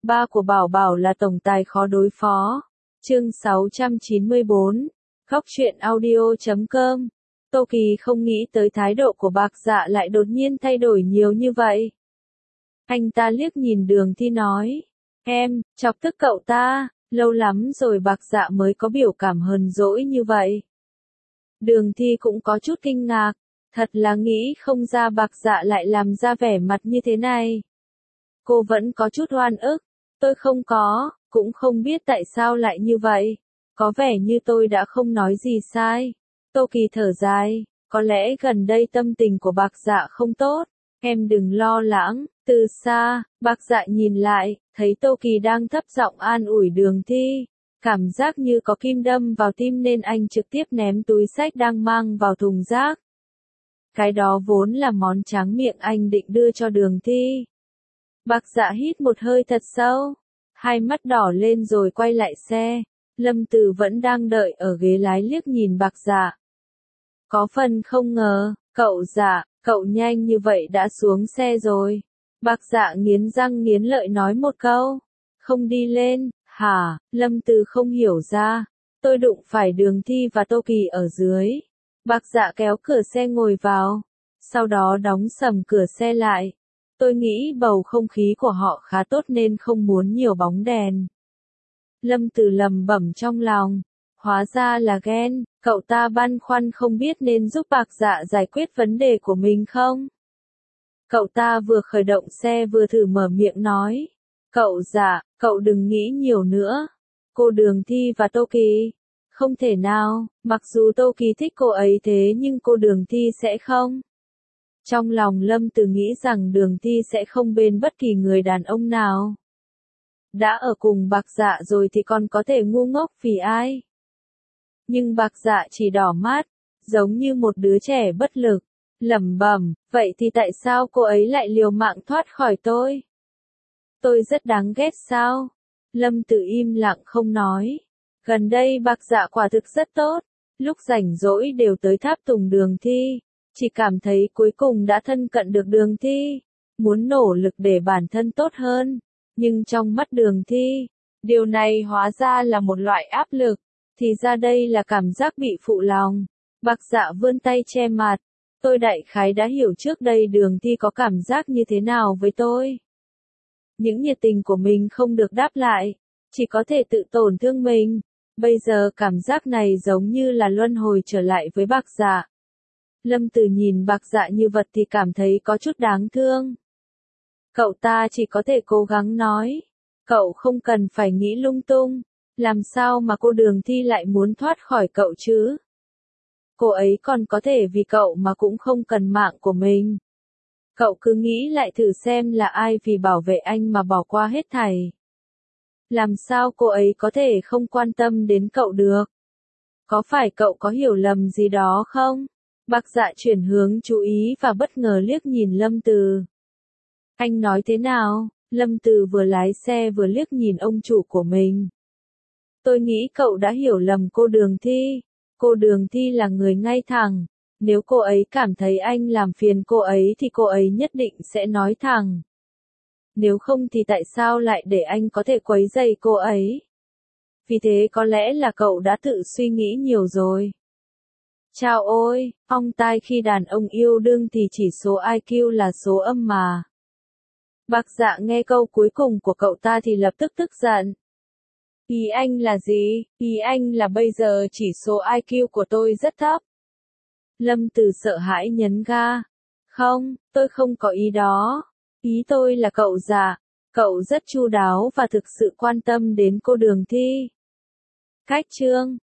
Ba của Bảo Bảo là tổng tài khó đối phó. Chương 694. Góc truyện audio.com. Tô Kỳ không nghĩ tới thái độ của Bạc Dạ lại đột nhiên thay đổi nhiều như vậy. Anh ta liếc nhìn Đường Thi nói. Em, chọc tức cậu ta, lâu lắm rồi Bạc Dạ mới có biểu cảm hờn dỗi như vậy. Đường Thi cũng có chút kinh ngạc, thật là nghĩ không ra Bạc Dạ lại làm ra vẻ mặt như thế này. Cô vẫn có chút oan ức, tôi không có, cũng không biết tại sao lại như vậy. Có vẻ như tôi đã không nói gì sai. Tô Kỳ thở dài, có lẽ gần đây tâm tình của Bạc Dạ không tốt, em đừng lo lắng. Từ xa, Bạc Dạ nhìn lại, thấy Tô Kỳ đang thấp giọng an ủi Đường Thi. Cảm giác như có kim đâm vào tim nên anh trực tiếp ném túi xách đang mang vào thùng rác. Cái đó vốn là món tráng miệng anh định đưa cho Đường Thi. Bạc Dạ hít một hơi thật sâu, hai mắt đỏ lên rồi quay lại xe. Lâm Từ vẫn đang đợi ở ghế lái liếc nhìn Bạc Dạ. Có phần không ngờ, cậu nhanh như vậy đã xuống xe rồi. Bạc Dạ nghiến răng nghiến lợi nói một câu. Không đi lên, hả? Lâm Từ không hiểu ra. Tôi đụng phải Đường Thi và Tô Kỳ ở dưới. Bạc Dạ kéo cửa xe ngồi vào, sau đó đóng sầm cửa xe lại. Tôi nghĩ bầu không khí của họ khá tốt nên không muốn nhiều bóng đèn. Lâm Từ lẩm bẩm trong lòng, hóa ra là ghen, cậu ta băn khoăn không biết nên giúp Bạc Dạ giải quyết vấn đề của mình không. Cậu ta vừa khởi động xe vừa thử mở miệng nói, cậu đừng nghĩ nhiều nữa. Cô Đường Thi và Tô Kỳ, không thể nào, mặc dù Tô Kỳ thích cô ấy thế nhưng cô Đường Thi sẽ không. Trong lòng Lâm Từ nghĩ rằng Đường Thi sẽ không bên bất kỳ người đàn ông nào. Đã ở cùng Bạc Dạ rồi thì còn có thể ngu ngốc vì ai. Nhưng Bạc Dạ chỉ đỏ mắt, giống như một đứa trẻ bất lực, lẩm bẩm, vậy thì tại sao cô ấy lại liều mạng thoát khỏi tôi? Tôi rất đáng ghét sao? Lâm Từ im lặng không nói. Gần đây Bạc Dạ quả thực rất tốt, lúc rảnh rỗi đều tới tháp tùng Đường Thi, chỉ cảm thấy cuối cùng đã thân cận được Đường Thi, muốn nỗ lực để bản thân tốt hơn, nhưng trong mắt Đường Thi, điều này hóa ra là một loại áp lực, thì ra đây là cảm giác bị phụ lòng. Bạc Dạ vươn tay che mặt, tôi đại khái đã hiểu trước đây Đường Thi có cảm giác như thế nào với tôi. Những nhiệt tình của mình không được đáp lại, chỉ có thể tự tổn thương mình. Bây giờ cảm giác này giống như là luân hồi trở lại với Bạc Dạ. Lâm Từ nhìn Bạc Dạ như vật thì cảm thấy có chút đáng thương. Cậu ta chỉ có thể cố gắng nói, cậu không cần phải nghĩ lung tung, làm sao mà cô Đường Thi lại muốn thoát khỏi cậu chứ? Cô ấy còn có thể vì cậu mà cũng không cần mạng của mình. Cậu cứ nghĩ lại thử xem là ai vì bảo vệ anh mà bỏ qua hết thảy. Làm sao cô ấy có thể không quan tâm đến cậu được? Có phải cậu có hiểu lầm gì đó không? Bạc Dạ chuyển hướng chú ý và bất ngờ liếc nhìn Lâm Từ. Anh nói thế nào? Lâm Từ vừa lái xe vừa liếc nhìn ông chủ của mình. Tôi nghĩ cậu đã hiểu lầm cô Đường Thi. Cô Đường Thi là người ngay thẳng. Nếu cô ấy cảm thấy anh làm phiền cô ấy thì cô ấy nhất định sẽ nói thẳng. Nếu không thì tại sao lại để anh có thể quấy rầy cô ấy? Vì thế có lẽ là cậu đã tự suy nghĩ nhiều rồi. Chao ôi, ong tai khi đàn ông yêu đương thì chỉ số IQ là số âm mà. Bạc Dạ nghe câu cuối cùng của cậu ta thì lập tức tức giận. Ý anh là gì? Ý anh là bây giờ chỉ số IQ của tôi rất thấp. Lâm Từ sợ hãi nhấn ga. Không, tôi không có ý đó. Ý tôi là cậu rất chu đáo và thực sự quan tâm đến cô Đường Thi. Cách chương